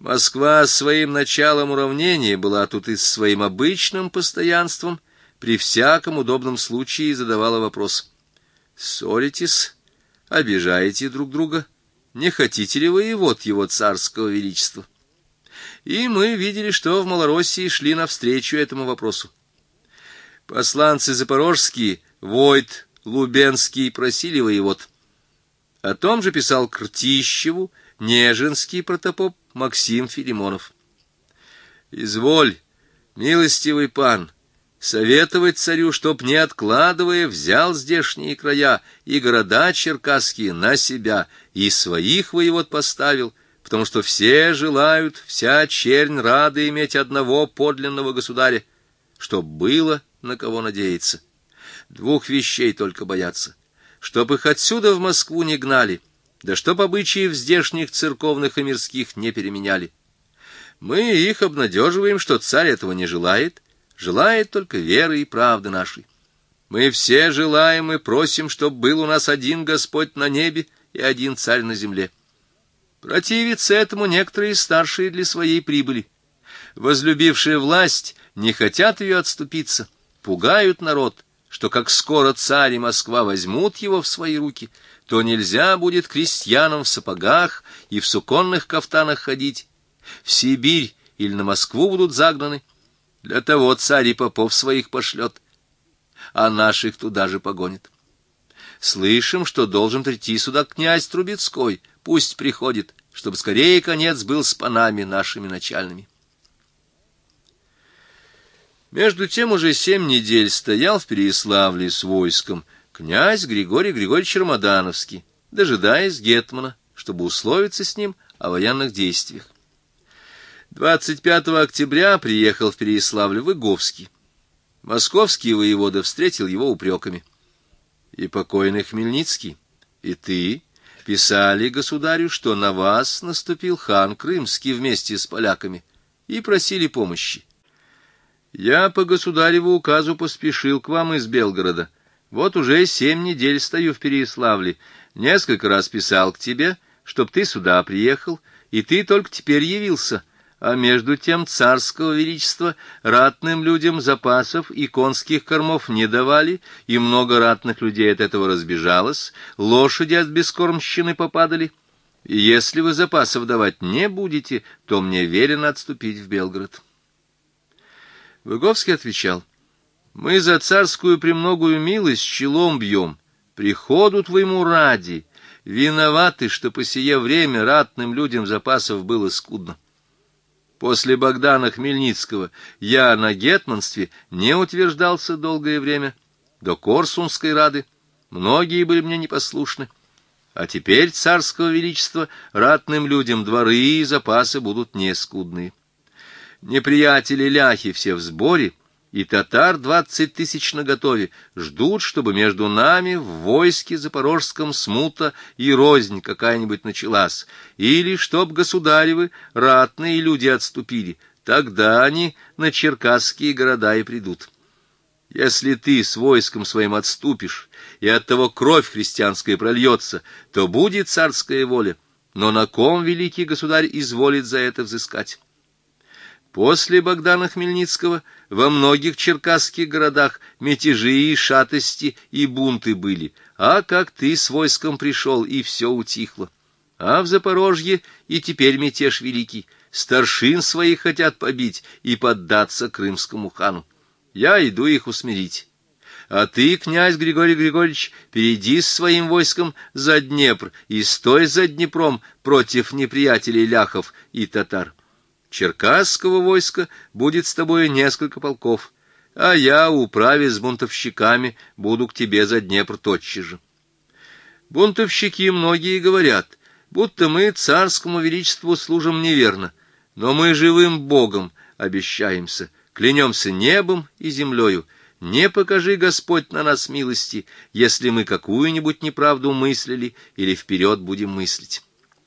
Москва своим началом уравнения была тут и с своим обычным постоянством при всяком удобном случае задавала вопрос: ссоритесь, обижаете друг друга, не хотите ли вы вот его царского величества? И мы видели, что в Малороссии шли навстречу этому вопросу. Посланцы запорожские, Войт, Лубенский просили воевод. О том же писал к Ртищеву Нежинский протопоп Максим Филимонов. «Изволь, милостивый пан, советовать царю, чтоб, не откладывая, взял здешние края и города черкасские на себя, и своих воевод поставил, потому что все желают, вся чернь рада иметь одного подлинного государя, чтоб было на кого надеяться. Двух вещей только боятся: чтоб их отсюда в Москву не гнали, да чтоб обычаев здешних церковных и мирских не переменяли. Мы их обнадеживаем, что царь этого не желает, желает только веры и правды нашей. Мы все желаем и просим, чтоб был у нас один Господь на небе и один царь на земле. Противятся этому некоторые старшие для своей прибыли. Возлюбившие власть не хотят ее отступиться, пугают народ, что как скоро царь и Москва возьмут его в свои руки, то нельзя будет крестьянам в сапогах и в суконных кафтанах ходить, в Сибирь или на Москву будут загнаны. Для того царь и попов своих пошлет, а наших туда же погонит. Слышим, что должен прийти сюда князь Трубецкой, пусть приходит, чтобы скорее конец был с панами нашими начальными». Между тем уже 7 недель стоял в Переяславле с войском князь Григорий Григорьевич Рамадановский, дожидаясь гетмана, чтобы условиться с ним о военных действиях. 25 октября приехал в Переяславль Выговский. Московский воевода встретил его упреками: «И покойный Хмельницкий, и ты писали государю, что на вас наступил хан Крымский вместе с поляками, и просили помощи. Я по государеву указу поспешил к вам из Белгорода. Вот уже 7 недель стою в Переяславле. Несколько раз писал к тебе, чтоб ты сюда приехал, и ты только теперь явился. А между тем царского величества ратным людям запасов и конских кормов не давали, и много ратных людей от этого разбежалось, лошади от бескормщины попадали. И если вы запасов давать не будете, то мне велено отступить в Белгород». Выговский отвечал: «Мы за царскую премногую милость челом бьем, приходу твоему ради, виноваты, что по сие время ратным людям запасов было скудно. После Богдана Хмельницкого я на гетманстве не утверждался долгое время, до Корсунской рады, многие были мне непослушны, а теперь царского величества ратным людям дворы и запасы будут нескудные. Неприятели ляхи все в сборе, и татар 20 000 наготове, ждут, чтобы между нами в войске запорожском смута и рознь какая-нибудь началась, или чтоб государевы ратные люди отступили, тогда они на черкасские города и придут. Если ты с войском своим отступишь, и оттого кровь христианская прольется, то будет царская воля, но на ком великий государь изволит за это взыскать? После Богдана Хмельницкого во многих черкасских городах мятежи и шатости и бунты были, а как ты с войском пришел, и все утихло. А в Запорожье и теперь мятеж великий, старшин своих хотят побить и поддаться крымскому хану. Я иду их усмирить. А ты, князь Григорий Григорьевич, перейди с своим войском за Днепр и стой за Днепром против неприятелей ляхов и татар. Черкасского войска будет с тобой несколько полков, а я, управе с бунтовщиками, буду к тебе за Днепр тотчас же. Бунтовщики многие говорят, будто мы царскому величеству служим неверно, но мы живым Богом обещаемся, клянемся небом и землею, не покажи Господь на нас милости, если мы какую-нибудь неправду мыслили или вперед будем мыслить».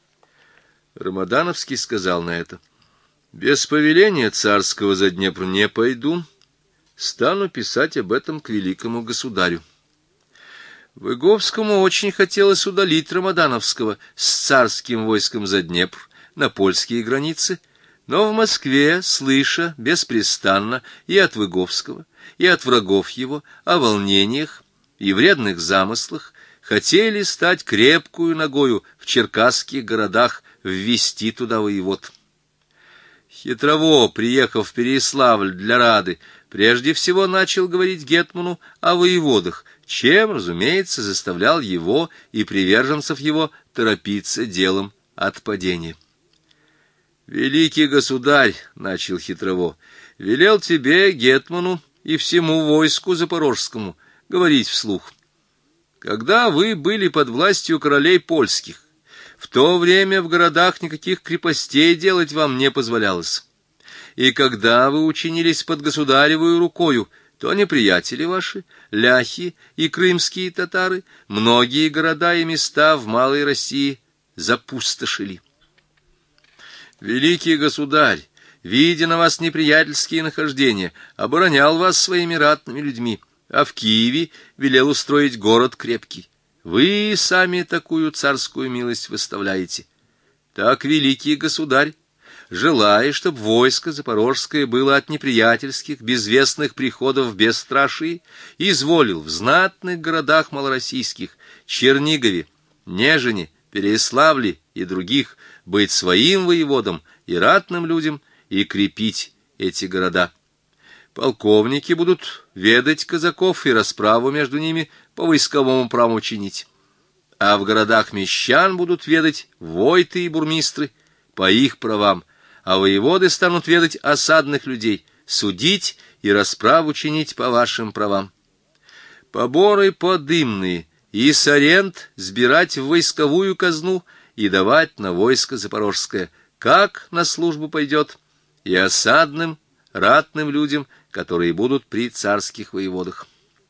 Рамадановский сказал на это: «Без повеления царского за Днепр не пойду, стану писать об этом к великому государю». Выговскому очень хотелось удалить Рамадановского с царским войском за Днепр, на польские границы, но в Москве, слыша беспрестанно и от Выговского, и от врагов его о волнениях и вредных замыслах, хотели стать крепкую ногою в черкасских городах, ввести туда воевод. Хитрово, приехав в Переяславль для рады, прежде всего начал говорить гетману о воеводах, чем, разумеется, заставлял его и приверженцев его торопиться делом отпадения. «Великий государь, — начал Хитрово, — велел тебе, гетману, и всему войску запорожскому говорить вслух. Когда вы были под властью королей польских, в то время в городах никаких крепостей делать вам не позволялось. И когда вы учинились под государевою рукою, то неприятели ваши, ляхи и крымские татары, многие города и места в Малой России запустошили. Великий государь, видя на вас неприятельские нахождения, оборонял вас своими ратными людьми, а в Киеве велел устроить город крепкий. Вы сами такую царскую милость выставляете. Так великий государь, желая, чтоб войско запорожское было от неприятельских, безвестных приходов бесстрашии, изволил в знатных городах малороссийских, Чернигове, Нежине, Переяславле и других быть своим воеводом и ратным людям и крепить эти города. Полковники будут ведать казаков и расправу между ними по войсковому праву чинить. А в городах мещан будут ведать войты и бурмистры по их правам, а воеводы станут ведать осадных людей, судить и расправу чинить по вашим правам. Поборы подымные и с аренд сбирать в войсковую казну и давать на войско запорожское, как на службу пойдет, и осадным, ратным людям, которые будут при царских воеводах.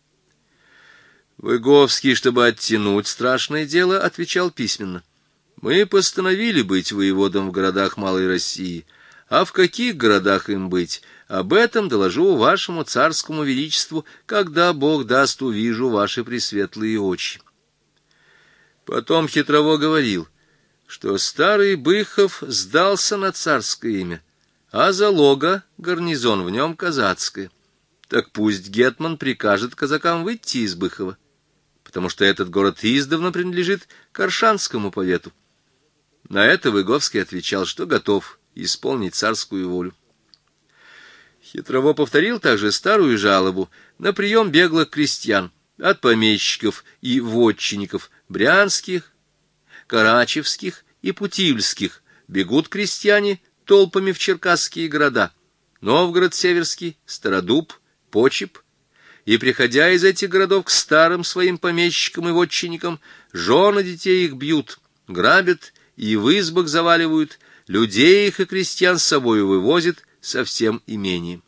Выговский, чтобы оттянуть страшное дело, отвечал письменно: мы постановили быть воеводом в городах Малой России, а в каких городах им быть, об этом доложу вашему царскому величеству, когда Бог даст, увижу ваши пресветлые очи. Потом Хитрово говорил, что старый Быхов сдался на царское имя, а залога гарнизон в нем казацкое. Так пусть гетман прикажет казакам выйти из Быхова, потому что этот город издавна принадлежит к Оршанскому повету. На это Выговский отвечал, что готов исполнить царскую волю. Хитрово повторил также старую жалобу на прием беглых крестьян от помещиков и вотчинников брянских, карачевских и путивльских. Бегут крестьяне толпами в черкасские города: Новгород Северский, Стародуб, Почеп, и, приходя из этих городов к старым своим помещикам и вотчинникам, жены детей их бьют, грабят и в избах заваливают, людей их и крестьян с собою вывозят со всем имением.